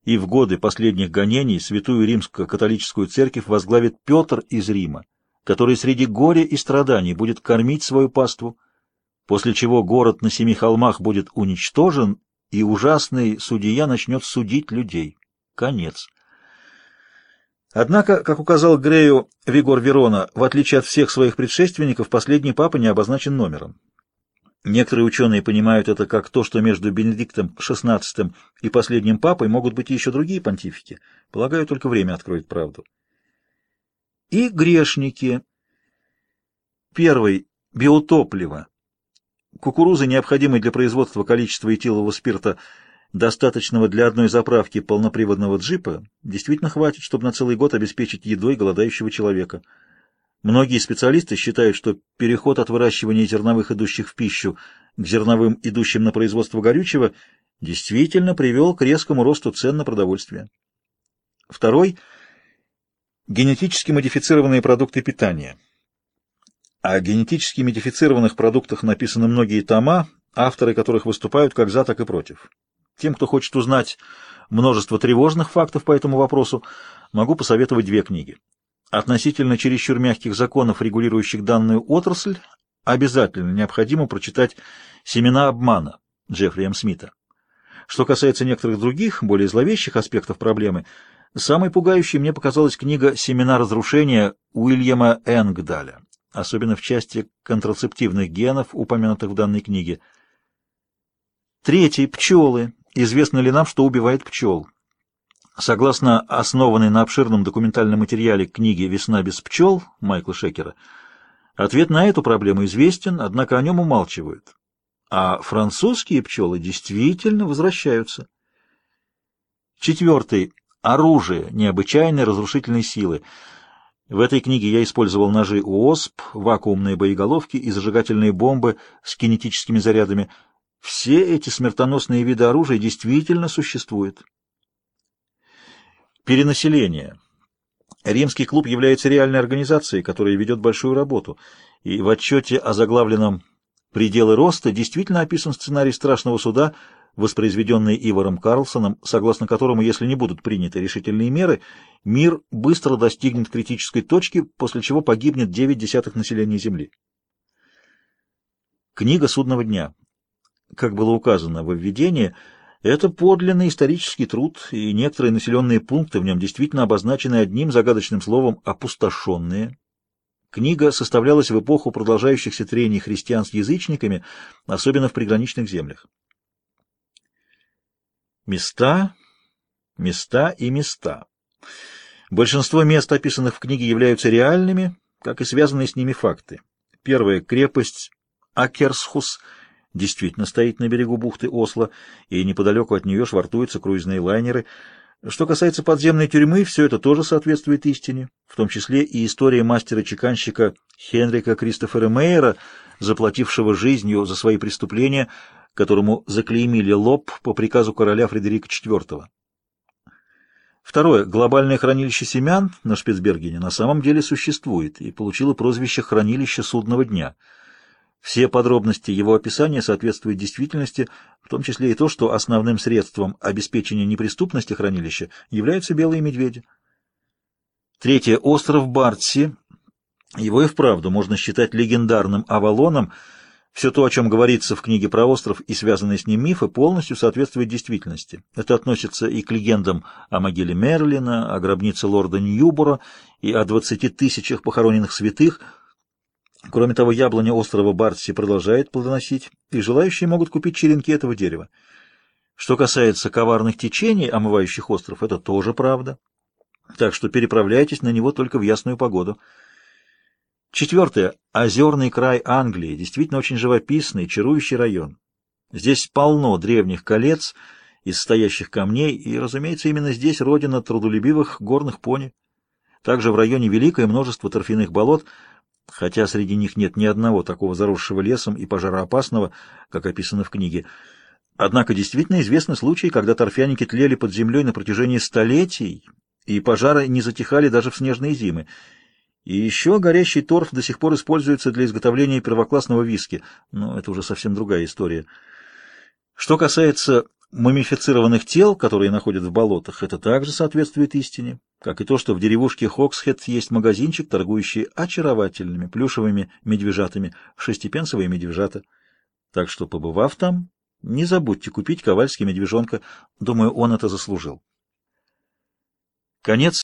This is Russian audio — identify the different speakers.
Speaker 1: и в годы последних гонений Святую Римско-католическую церковь возглавит Петр из Рима, который среди горя и страданий будет кормить свою паству, после чего город на 7 холмах будет уничтожен, и ужасный судья начнет судить людей. Конец. Однако, как указал Грею Вигор Верона, в отличие от всех своих предшественников, последний папа не обозначен номером. Некоторые ученые понимают это как то, что между Бенедиктом XVI и последним папой могут быть еще другие понтифики. Полагаю, только время откроет правду. И грешники. Первый. Биотопливо. Кукурузы, необходимой для производства количества этилового спирта, достаточного для одной заправки полноприводного джипа, действительно хватит, чтобы на целый год обеспечить едой голодающего человека. Многие специалисты считают, что переход от выращивания зерновых, идущих в пищу, к зерновым, идущим на производство горючего, действительно привел к резкому росту цен на продовольствие. Второй – генетически модифицированные продукты питания. О генетически модифицированных продуктах написаны многие тома, авторы которых выступают как за, так и против. Тем, кто хочет узнать множество тревожных фактов по этому вопросу, могу посоветовать 2 книги. Относительно чересчур мягких законов, регулирующих данную отрасль, обязательно необходимо прочитать «Семена обмана» Джеффри М. Смита. Что касается некоторых других, более зловещих аспектов проблемы, самой пугающей мне показалась книга «Семена разрушения» Уильяма Энгдаля, особенно в части контрацептивных генов, упомянутых в данной книге. Третий – пчелы. Известно ли нам, что убивает пчел? Согласно основанной на обширном документальном материале книге «Весна без пчел» Майкла Шекера, ответ на эту проблему известен, однако о нем умалчивают. А французские пчелы действительно возвращаются. Четвертый – оружие необычайной разрушительной силы. В этой книге я использовал ножи ООСП, вакуумные боеголовки и зажигательные бомбы с кинетическими зарядами. Все эти смертоносные виды оружия действительно существуют. Перенаселение. Римский клуб является реальной организацией, которая ведет большую работу, и в отчете о заглавленном «Пределы роста» действительно описан сценарий страшного суда, воспроизведенный Иваром Карлсоном, согласно которому, если не будут приняты решительные меры, мир быстро достигнет критической точки, после чего погибнет 9/10 населения Земли. Книга судного дня. Как было указано во введении, это подлинный исторический труд, и некоторые населенные пункты в нем действительно обозначены одним загадочным словом «опустошенные». Книга составлялась в эпоху продолжающихся трений христиан с язычниками, особенно в приграничных землях. Места, места и места. Большинство мест, описанных в книге, являются реальными, как и связанные с ними факты. Первая — крепость Акерсхус действительно стоит на берегу бухты Осло, и неподалеку от нее швартуются круизные лайнеры. Что касается подземной тюрьмы, все это тоже соответствует истине, в том числе и история мастера-чеканщика Хенрика Кристофера Мейера, заплатившего жизнью за свои преступления, которому заклеймили лоб по приказу короля Фредерика IV. Второе. Глобальное хранилище семян на Шпицбергене на самом деле существует и получило прозвище «Хранилище судного дня». Все подробности его описания соответствуют действительности, в том числе и то, что основным средством обеспечения неприступности хранилища являются белые медведи. Третье. Остров Бартси. Его и вправду можно считать легендарным Авалоном. Все то, о чем говорится в книге про остров и связанные с ним мифы, полностью соответствует действительности. Это относится и к легендам о могиле Мерлина, о гробнице лорда Ньюбора и о 20 тысячах похороненных святых. Кроме того, яблоня острова Бартси продолжает плодоносить, и желающие могут купить черенки этого дерева. Что касается коварных течений, омывающих остров, это тоже правда. Так что переправляйтесь на него только в ясную погоду. Четвертое. Озерный край Англии. Действительно очень живописный, чарующий район. Здесь полно древних колец из стоящих камней, и, разумеется, именно здесь родина трудолюбивых горных пони. Также в районе великое множество торфяных болот, хотя среди них нет ни одного такого заросшего лесом и пожароопасного, как описано в книге. Однако действительно известны случаи, когда торфяники тлели под землей на протяжении столетий, и пожары не затихали даже в снежные зимы. И еще горящий торф до сих пор используется для изготовления первоклассного виски, но это уже совсем другая история. Что касается мумифицированных тел, которые находят в болотах, это также соответствует истине, как и то, что в деревушке Хоксхед есть магазинчик, торгующий очаровательными плюшевыми медвежатами, шестипенсовые медвежата. Так что, побывав там, не забудьте купить ковальский медвежонка. Думаю, он это заслужил. Конец